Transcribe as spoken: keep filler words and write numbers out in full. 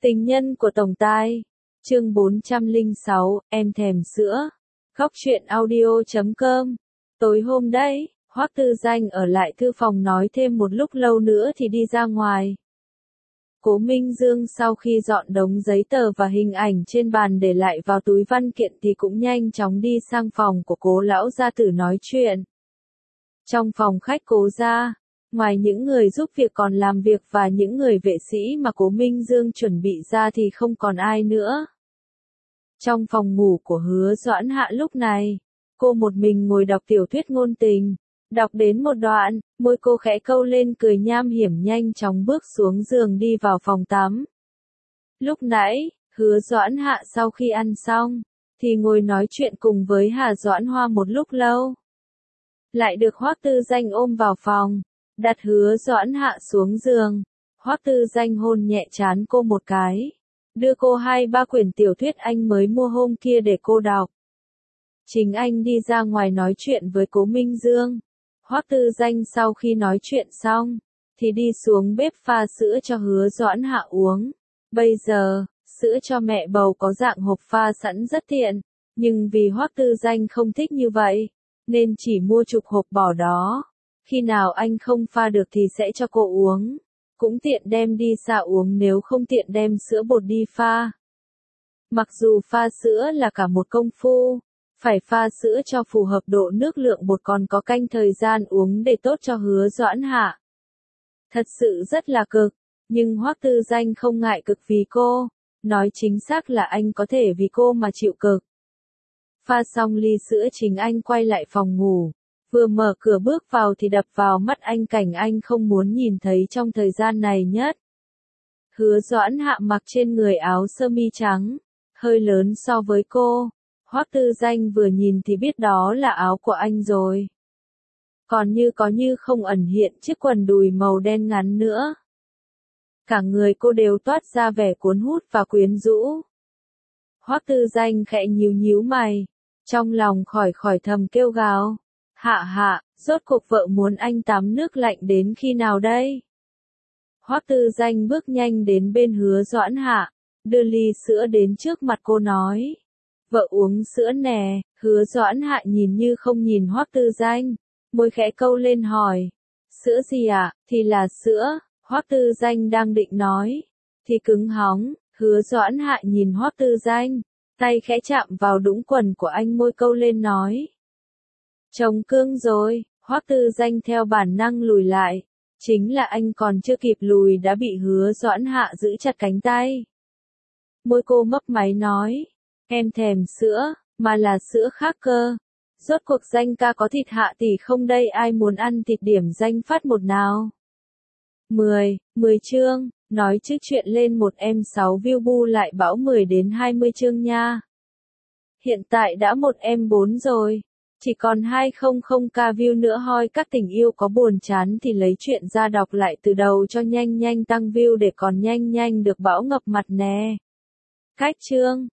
Tình nhân của Tổng Tài. Chương bốn trăm lẻ sáu, em thèm sữa. Góc truyện audio chấm com. Tối hôm đấy, Hoắc Tư Danh ở lại thư phòng nói thêm một lúc lâu nữa thì đi ra ngoài. Cố Minh Dương sau khi dọn đống giấy tờ và hình ảnh trên bàn để lại vào túi văn kiện thì cũng nhanh chóng đi sang phòng của Cố lão gia tử nói chuyện. Trong phòng khách Cố gia, ngoài những người giúp việc còn làm việc và những người vệ sĩ mà Cố Minh Dương chuẩn bị ra thì không còn ai nữa. Trong phòng ngủ của Hứa Doãn Hạ lúc này, cô một mình ngồi đọc tiểu thuyết ngôn tình. Đọc đến một đoạn, môi cô khẽ câu lên cười nham hiểm nhanh chóng bước xuống giường đi vào phòng tắm. Lúc nãy, Hứa Doãn Hạ sau khi ăn xong, thì ngồi nói chuyện cùng với Hà Doãn Hoa một lúc lâu. Lại được Hoắc Tư Danh ôm vào phòng, đặt Hứa Doãn Hạ xuống giường. Hoắc Tư Danh hôn nhẹ trán cô một cái, đưa cô hai ba quyển tiểu thuyết anh mới mua hôm kia để cô đọc. Chính anh đi ra ngoài nói chuyện với Cố Minh Dương. Hoắc Tư Danh sau khi nói chuyện xong, thì đi xuống bếp pha sữa cho Hứa Doãn Hạ uống. Bây giờ, sữa cho mẹ bầu có dạng hộp pha sẵn rất tiện, nhưng vì Hoắc Tư Danh không thích như vậy, nên chỉ mua chục hộp bỏ đó. Khi nào anh không pha được thì sẽ cho cô uống, cũng tiện đem đi xa uống nếu không tiện đem sữa bột đi pha. Mặc dù pha sữa là cả một công phu, phải pha sữa cho phù hợp độ nước lượng bột còn có canh thời gian uống để tốt cho Hứa Doãn Hạ. Thật sự rất là cực, nhưng Hoắc Tư Danh không ngại cực vì cô, nói chính xác là anh có thể vì cô mà chịu cực. Pha xong ly sữa chính anh quay lại phòng ngủ, vừa mở cửa bước vào thì đập vào mắt anh cảnh anh không muốn nhìn thấy trong thời gian này nhất. Hứa Doãn Hạ mặc trên người áo sơ mi trắng, hơi lớn so với cô. Hoắc Tư Danh vừa nhìn thì biết đó là áo của anh rồi. Còn như có như không ẩn hiện chiếc quần đùi màu đen ngắn nữa. Cả người cô đều toát ra vẻ cuốn hút và quyến rũ. Hoắc Tư Danh khẽ nhíu nhíu mày, trong lòng khỏi khỏi thầm kêu gào. Hạ hạ, rốt cuộc vợ muốn anh tắm nước lạnh đến khi nào đây? Hoắc Tư Danh bước nhanh đến bên Hứa Doãn Hạ, đưa ly sữa đến trước mặt cô nói. Vợ uống sữa nè. Hứa Doãn Hạ nhìn như không nhìn Hoắc Tư Danh, môi khẽ câu lên hỏi. Sữa gì ạ? À? Thì là sữa. Hoắc Tư Danh đang định nói, thì cứng hóng. Hứa Doãn Hạ nhìn Hoắc Tư Danh, tay khẽ chạm vào đũng quần của anh môi câu lên nói. Trông cương rồi. Hoắc Tư Danh theo bản năng lùi lại, chính là anh còn chưa kịp lùi đã bị Hứa Doãn Hạ giữ chặt cánh tay. Môi cô mấp máy nói. Em thèm sữa, mà là sữa khác cơ. Rốt cuộc Danh ca có thịt Hạ tỷ không đây, ai muốn ăn thịt điểm danh phát một nào. mười, mười chương, nói trước chuyện lên một em sáu view bu lại bão mười đến hai mươi chương nha. Hiện tại đã một em bốn rồi, chỉ còn hai trăm k view nữa hoi, các tình yêu có buồn chán thì lấy chuyện ra đọc lại từ đầu cho nhanh nhanh tăng view để còn nhanh nhanh được bão ngập mặt nè. Cách chương,